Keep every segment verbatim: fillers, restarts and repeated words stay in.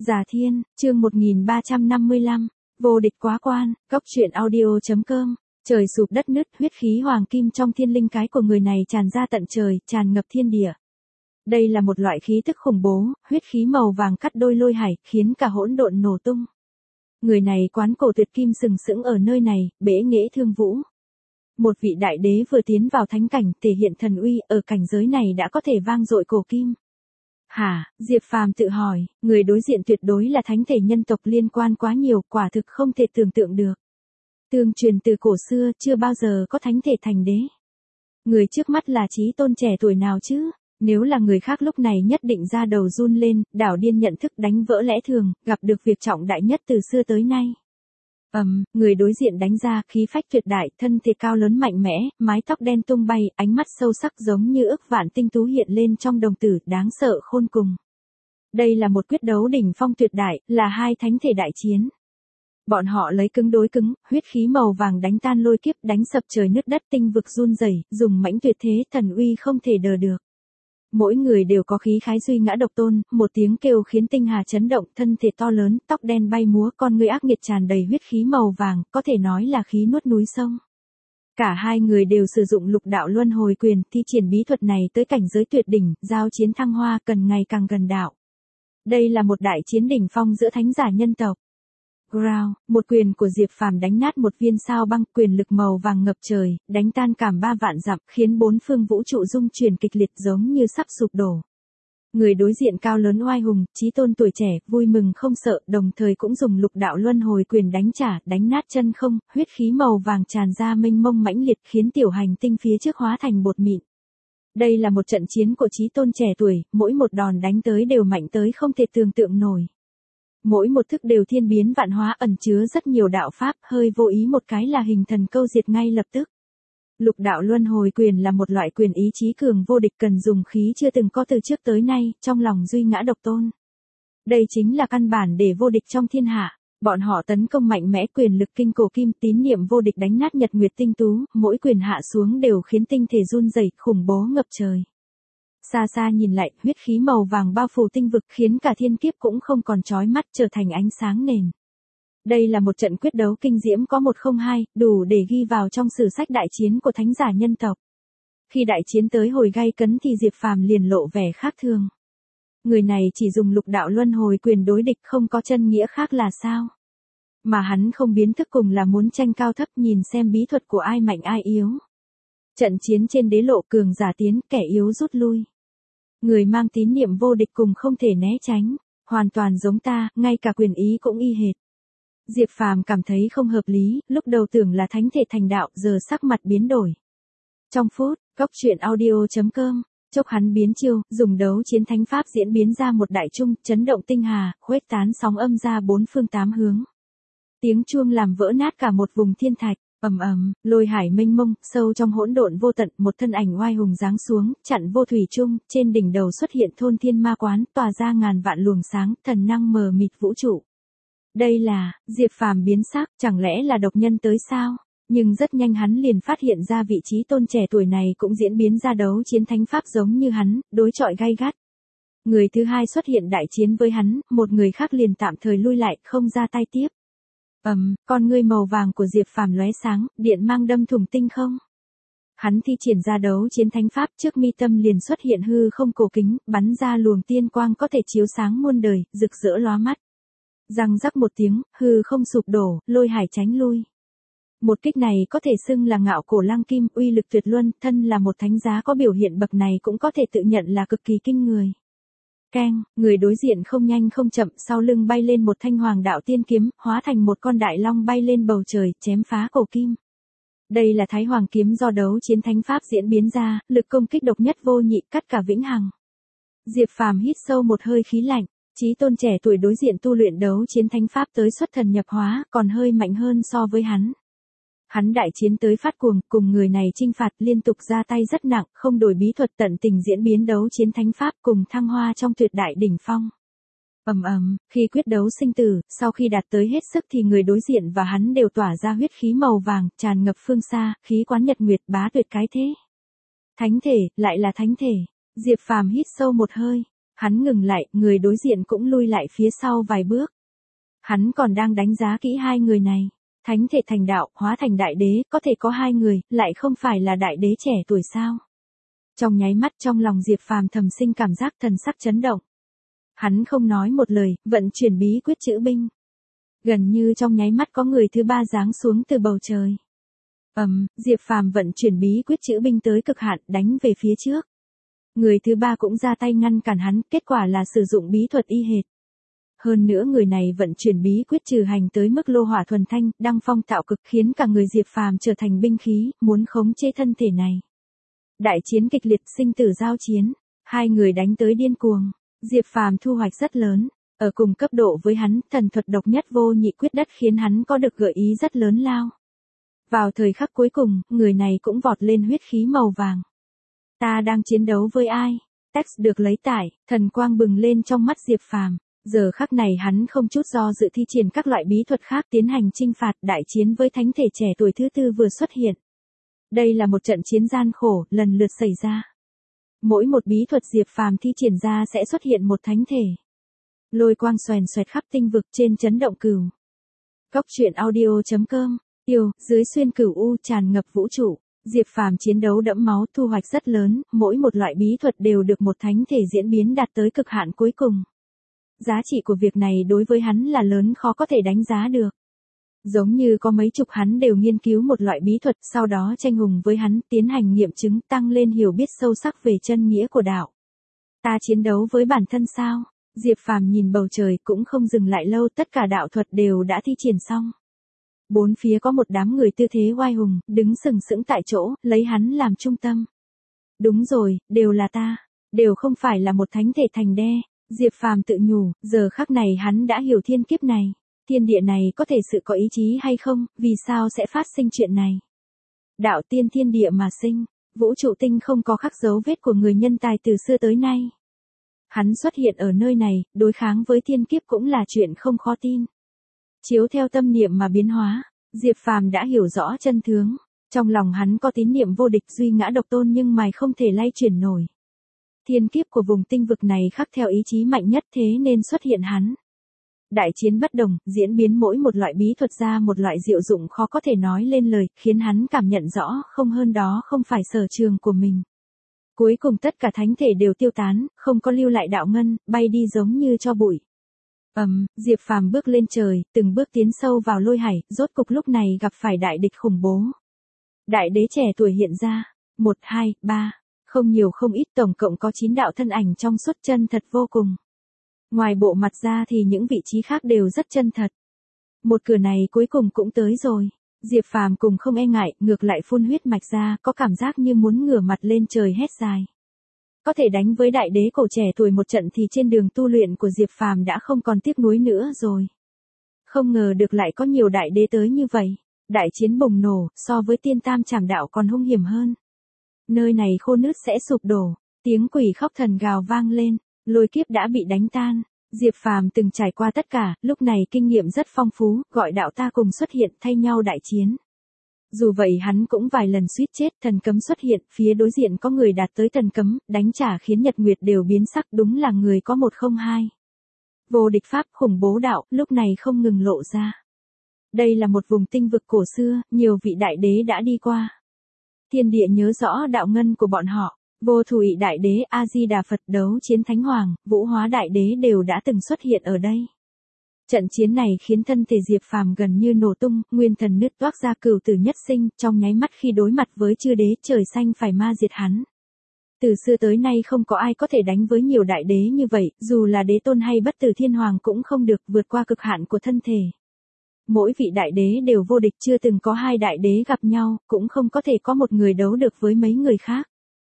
Già Thiên, chương một nghìn ba trăm năm mươi lăm, vô địch quá quan, cốc truyện audio chấm com. Trời sụp đất nứt, huyết khí hoàng kim trong thiên linh cái của người này tràn ra tận trời, tràn ngập thiên địa. Đây là một loại khí tức khủng bố, huyết khí màu vàng cắt đôi lôi hải, khiến cả hỗn độn nổ tung. Người này quán cổ tuyệt kim sừng sững ở nơi này, bế nghệ thương vũ. Một vị đại đế vừa tiến vào thánh cảnh, thể hiện thần uy, ở cảnh giới này đã có thể vang dội cổ kim. Hả, Diệp Phàm tự hỏi, người đối diện tuyệt đối là thánh thể nhân tộc liên quan quá nhiều, quả thực không thể tưởng tượng được. Tương truyền từ cổ xưa, chưa bao giờ có thánh thể thành đế. Người trước mắt là chí tôn trẻ tuổi nào chứ? Nếu là người khác lúc này nhất định ra đầu run lên, đảo điên nhận thức đánh vỡ lẽ thường, gặp được việc trọng đại nhất từ xưa tới nay. Ầm, um, người đối diện đánh ra, khí phách tuyệt đại, thân thể cao lớn mạnh mẽ, mái tóc đen tung bay, ánh mắt sâu sắc giống như ức vạn tinh tú hiện lên trong đồng tử, đáng sợ khôn cùng. Đây là một quyết đấu đỉnh phong tuyệt đại, là hai thánh thể đại chiến. Bọn họ lấy cứng đối cứng, huyết khí màu vàng đánh tan lôi kiếp, đánh sập trời nứt đất, tinh vực run rẩy, dùng mãnh tuyệt thế, thần uy không thể đờ được. Mỗi người đều có khí khái duy ngã độc tôn, một tiếng kêu khiến tinh hà chấn động, thân thể to lớn, tóc đen bay múa, con ngươi ác nghiệt tràn đầy huyết khí màu vàng, có thể nói là khí nuốt núi sông. Cả hai người đều sử dụng lục đạo luân hồi quyền, thi triển bí thuật này tới cảnh giới tuyệt đỉnh, giao chiến thăng hoa, cần ngày càng gần đạo. Đây là một đại chiến đỉnh phong giữa thánh giả nhân tộc. Ground, một quyền của Diệp Phàm đánh nát một viên sao băng, quyền lực màu vàng ngập trời, đánh tan cảm ba vạn dặm, khiến bốn phương vũ trụ rung chuyển kịch liệt giống như sắp sụp đổ. Người đối diện cao lớn oai hùng, chí tôn tuổi trẻ, vui mừng không sợ, đồng thời cũng dùng lục đạo luân hồi quyền đánh trả, đánh nát chân không, huyết khí màu vàng tràn ra mênh mông mãnh liệt, khiến tiểu hành tinh phía trước hóa thành bột mịn. Đây là một trận chiến của chí tôn trẻ tuổi, mỗi một đòn đánh tới đều mạnh tới không thể tưởng tượng nổi. Mỗi một thức đều thiên biến vạn hóa, ẩn chứa rất nhiều đạo pháp, hơi vô ý một cái là hình thần câu diệt ngay lập tức. Lục đạo luân hồi quyền là một loại quyền ý chí cường vô địch, cần dùng khí chưa từng có từ trước tới nay, trong lòng duy ngã độc tôn. Đây chính là căn bản để vô địch trong thiên hạ. Bọn họ tấn công mạnh mẽ, quyền lực kinh cổ kim, tín niệm vô địch đánh nát nhật nguyệt tinh tú, mỗi quyền hạ xuống đều khiến tinh thể run rẩy, khủng bố ngập trời. Xa xa nhìn lại, huyết khí màu vàng bao phủ tinh vực, khiến cả thiên kiếp cũng không còn chói mắt, trở thành ánh sáng nền. Đây là một trận quyết đấu kinh diễm có một không hai, đủ để ghi vào trong sử sách đại chiến của thánh giả nhân tộc. Khi đại chiến tới hồi gay cấn thì Diệp Phàm liền lộ vẻ khác thường. Người này chỉ dùng lục đạo luân hồi quyền đối địch, không có chân nghĩa khác là sao? Mà hắn không biến thức cùng là muốn tranh cao thấp, nhìn xem bí thuật của ai mạnh ai yếu. Trận chiến trên đế lộ, cường giả tiến, kẻ yếu rút lui. Người mang tín niệm vô địch cùng không thể né tránh, hoàn toàn giống ta, ngay cả quyền ý cũng y hệt. Diệp Phàm cảm thấy không hợp lý, lúc đầu tưởng là thánh thể thành đạo, giờ sắc mặt biến đổi. Trong phút, cốc truyện audio chấm com, chốc hắn biến chiêu, dùng đấu chiến thánh pháp diễn biến ra một đại trung, chấn động tinh hà, khuếch tán sóng âm ra bốn phương tám hướng. Tiếng chuông làm vỡ nát cả một vùng thiên thạch. Ầm ầm, lôi hải mênh mông, sâu trong hỗn độn vô tận, một thân ảnh oai hùng giáng xuống, chặn vô thủy chung, trên đỉnh đầu xuất hiện thôn thiên ma quán, tỏa ra ngàn vạn luồng sáng, thần năng mờ mịt vũ trụ. Đây là, Diệp Phàm biến sắc, chẳng lẽ là độc nhân tới sao? Nhưng rất nhanh hắn liền phát hiện ra vị trí tôn trẻ tuổi này cũng diễn biến ra đấu chiến thánh pháp giống như hắn, đối chọi gay gắt. Người thứ hai xuất hiện đại chiến với hắn, một người khác liền tạm thời lui lại, không ra tay tiếp. Ầm, um, con ngươi màu vàng của Diệp Phàm lóe sáng, điện mang đâm thủng tinh không. Hắn thi triển ra đấu chiến thánh pháp, trước mi tâm liền xuất hiện hư không cổ kính, bắn ra luồng tiên quang có thể chiếu sáng muôn đời, rực rỡ lóa mắt. Răng rắc một tiếng, hư không sụp đổ, lôi hải tránh lui. Một kích này có thể xưng là ngạo cổ lăng kim, uy lực tuyệt luân, thân là một thánh giá có biểu hiện bậc này cũng có thể tự nhận là cực kỳ kinh người. Keng, người đối diện không nhanh không chậm, sau lưng bay lên một thanh hoàng đạo tiên kiếm, hóa thành một con đại long bay lên bầu trời, chém phá cổ kim. Đây là Thái Hoàng kiếm do đấu chiến thánh pháp diễn biến ra, lực công kích độc nhất vô nhị, cắt cả vĩnh hằng. Diệp Phàm hít sâu một hơi khí lạnh, chí tôn trẻ tuổi đối diện tu luyện đấu chiến thánh pháp tới xuất thần nhập hóa, còn hơi mạnh hơn so với hắn. Hắn đại chiến tới phát cuồng, cùng người này chinh phạt, liên tục ra tay rất nặng, không đổi bí thuật, tận tình diễn biến đấu chiến thánh pháp, cùng thăng hoa trong tuyệt đại đỉnh phong. Ầm ầm, khi quyết đấu sinh tử, sau khi đạt tới hết sức thì người đối diện và hắn đều tỏa ra huyết khí màu vàng, tràn ngập phương xa, khí quán nhật nguyệt, bá tuyệt cái thế. Thánh thể, lại là thánh thể. Diệp Phàm hít sâu một hơi. Hắn ngừng lại, người đối diện cũng lui lại phía sau vài bước. Hắn còn đang đánh giá kỹ hai người này. Thánh thể thành đạo, hóa thành đại đế, có thể có hai người, lại không phải là đại đế trẻ tuổi sao? Trong nháy mắt trong lòng Diệp Phàm thầm sinh cảm giác thần sắc chấn động. Hắn không nói một lời, vận chuyển bí quyết chữ binh. Gần như trong nháy mắt có người thứ ba giáng xuống từ bầu trời. Ầm, um, Diệp Phàm vận chuyển bí quyết chữ binh tới cực hạn, đánh về phía trước. Người thứ ba cũng ra tay ngăn cản hắn, kết quả là sử dụng bí thuật y hệt. Hơn nữa người này vận chuyển bí quyết trừ hành tới mức lô hỏa thuần thanh, đăng phong tạo cực, khiến cả người Diệp Phàm trở thành binh khí, muốn khống chế thân thể này. Đại chiến kịch liệt, sinh tử giao chiến, hai người đánh tới điên cuồng. Diệp Phàm thu hoạch rất lớn, ở cùng cấp độ với hắn, thần thuật độc nhất vô nhị quyết đất khiến hắn có được gợi ý rất lớn lao. Vào thời khắc cuối cùng, người này cũng vọt lên huyết khí màu vàng. Ta đang chiến đấu với ai? Text được lấy tải, thần quang bừng lên trong mắt Diệp Phàm. Giờ khắc này hắn không chút do dự thi triển các loại bí thuật khác tiến hành chinh phạt, đại chiến với thánh thể trẻ tuổi thứ tư vừa xuất hiện. Đây là một trận chiến gian khổ, lần lượt xảy ra. Mỗi một bí thuật Diệp Phàm thi triển ra sẽ xuất hiện một thánh thể. Lôi quang xoèn xoẹt khắp tinh vực trên chấn động cửu. Cốc truyện audio chấm com, yêu, dưới xuyên cửu u tràn ngập vũ trụ. Diệp Phàm chiến đấu đẫm máu, thu hoạch rất lớn, mỗi một loại bí thuật đều được một thánh thể diễn biến đạt tới cực hạn cuối cùng. Giá trị của việc này đối với hắn là lớn, khó có thể đánh giá được. Giống như có mấy chục hắn đều nghiên cứu một loại bí thuật, sau đó tranh hùng với hắn, tiến hành nghiệm chứng, tăng lên hiểu biết sâu sắc về chân nghĩa của đạo. Ta chiến đấu với bản thân sao? Diệp Phàm nhìn bầu trời cũng không dừng lại lâu, tất cả đạo thuật đều đã thi triển xong. Bốn phía có một đám người tư thế oai hùng, đứng sừng sững tại chỗ, lấy hắn làm trung tâm. Đúng rồi, đều là ta, đều không phải là một thánh thể thành đe. Diệp Phàm tự nhủ, giờ khắc này hắn đã hiểu thiên kiếp này. Thiên địa này có thể sự có ý chí hay không, vì sao sẽ phát sinh chuyện này? Đạo tiên thiên địa mà sinh, vũ trụ tinh không có khắc dấu vết của người nhân tài từ xưa tới nay. Hắn xuất hiện ở nơi này, đối kháng với thiên kiếp cũng là chuyện không khó tin. Chiếu theo tâm niệm mà biến hóa, Diệp Phàm đã hiểu rõ chân tướng. Trong lòng hắn có tín niệm vô địch, duy ngã độc tôn nhưng mày không thể lay chuyển nổi. Thiên kiếp của vùng tinh vực này khắc theo ý chí mạnh nhất, thế nên xuất hiện hắn. Đại chiến bất đồng, diễn biến mỗi một loại bí thuật ra một loại diệu dụng khó có thể nói lên lời, khiến hắn cảm nhận rõ không hơn đó không phải sở trường của mình. Cuối cùng tất cả thánh thể đều tiêu tán, không có lưu lại đạo ngân, bay đi giống như tro bụi. Ầm, um, Diệp Phàm bước lên trời, từng bước tiến sâu vào lôi hải, rốt cục lúc này gặp phải đại địch khủng bố. Đại đế trẻ tuổi hiện ra, một, hai, ba, không nhiều không ít, tổng cộng có chín đạo thân ảnh trong suốt chân thật vô cùng. Ngoài bộ mặt ra thì những vị trí khác đều rất chân thật. Một cửa này cuối cùng cũng tới rồi. Diệp Phàm cùng không e ngại, ngược lại phun huyết mạch ra, có cảm giác như muốn ngửa mặt lên trời hét dài. Có thể đánh với đại đế cổ trẻ tuổi một trận thì trên đường tu luyện của Diệp Phàm đã không còn tiếc nuối nữa rồi. Không ngờ được lại có nhiều đại đế tới như vậy. Đại chiến bùng nổ, so với tiên tam trảm đạo còn hung hiểm hơn. Nơi này khô nứt sẽ sụp đổ, tiếng quỷ khóc thần gào vang lên, lôi kiếp đã bị đánh tan. Diệp Phàm từng trải qua tất cả, lúc này kinh nghiệm rất phong phú, gọi đạo ta cùng xuất hiện thay nhau đại chiến. Dù vậy hắn cũng vài lần suýt chết, thần cấm xuất hiện, phía đối diện có người đạt tới thần cấm, đánh trả khiến nhật nguyệt đều biến sắc, đúng là người có một không hai. Vô địch pháp khủng bố đạo, lúc này không ngừng lộ ra. Đây là một vùng tinh vực cổ xưa, nhiều vị đại đế đã đi qua. Thiên địa nhớ rõ đạo ngân của bọn họ. Vô Thủy Đại Đế, A-di-đà Phật, Đấu Chiến Thánh Hoàng, Vũ Hóa Đại Đế đều đã từng xuất hiện ở đây. Trận chiến này khiến thân thể Diệp Phàm gần như nổ tung, nguyên thần nứt toác ra, cửu tử nhất sinh, trong nháy mắt khi đối mặt với chư đế, trời xanh phải ma diệt hắn. Từ xưa tới nay không có ai có thể đánh với nhiều đại đế như vậy, dù là đế tôn hay bất tử thiên hoàng cũng không được vượt qua cực hạn của thân thể. Mỗi vị đại đế đều vô địch, chưa từng có hai đại đế gặp nhau, cũng không có thể có một người đấu được với mấy người khác.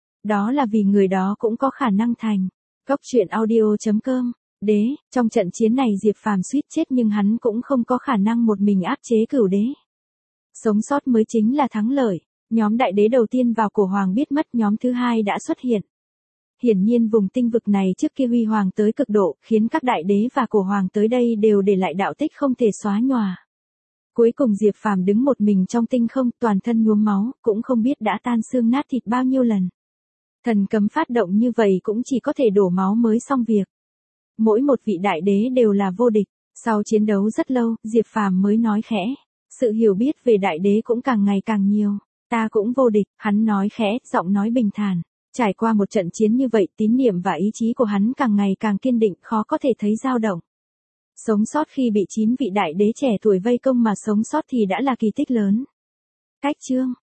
Đó là vì người đó cũng có khả năng thành. Cốc truyện audio chấm com, đế, trong trận chiến này Diệp Phàm suýt chết nhưng hắn cũng không có khả năng một mình áp chế cửu đế. Sống sót mới chính là thắng lợi. Nhóm đại đế đầu tiên vào cổ hoàng biết mất, nhóm thứ hai đã xuất hiện. Hiển nhiên vùng tinh vực này trước kia huy hoàng tới cực độ, khiến các đại đế và cổ hoàng tới đây đều để lại đạo tích không thể xóa nhòa. Cuối cùng Diệp Phàm đứng một mình trong tinh không, toàn thân nhuốm máu, cũng không biết đã tan xương nát thịt bao nhiêu lần. Thần cấm phát động như vậy cũng chỉ có thể đổ máu mới xong việc. Mỗi một vị đại đế đều là vô địch. Sau chiến đấu rất lâu, Diệp Phàm mới nói khẽ. Sự hiểu biết về đại đế cũng càng ngày càng nhiều. Ta cũng vô địch, hắn nói khẽ, giọng nói bình thản. Trải qua một trận chiến như vậy, tín niệm và ý chí của hắn càng ngày càng kiên định, khó có thể thấy dao động. Sống sót khi bị chín vị đại đế trẻ tuổi vây công mà sống sót thì đã là kỳ tích lớn. Cách chương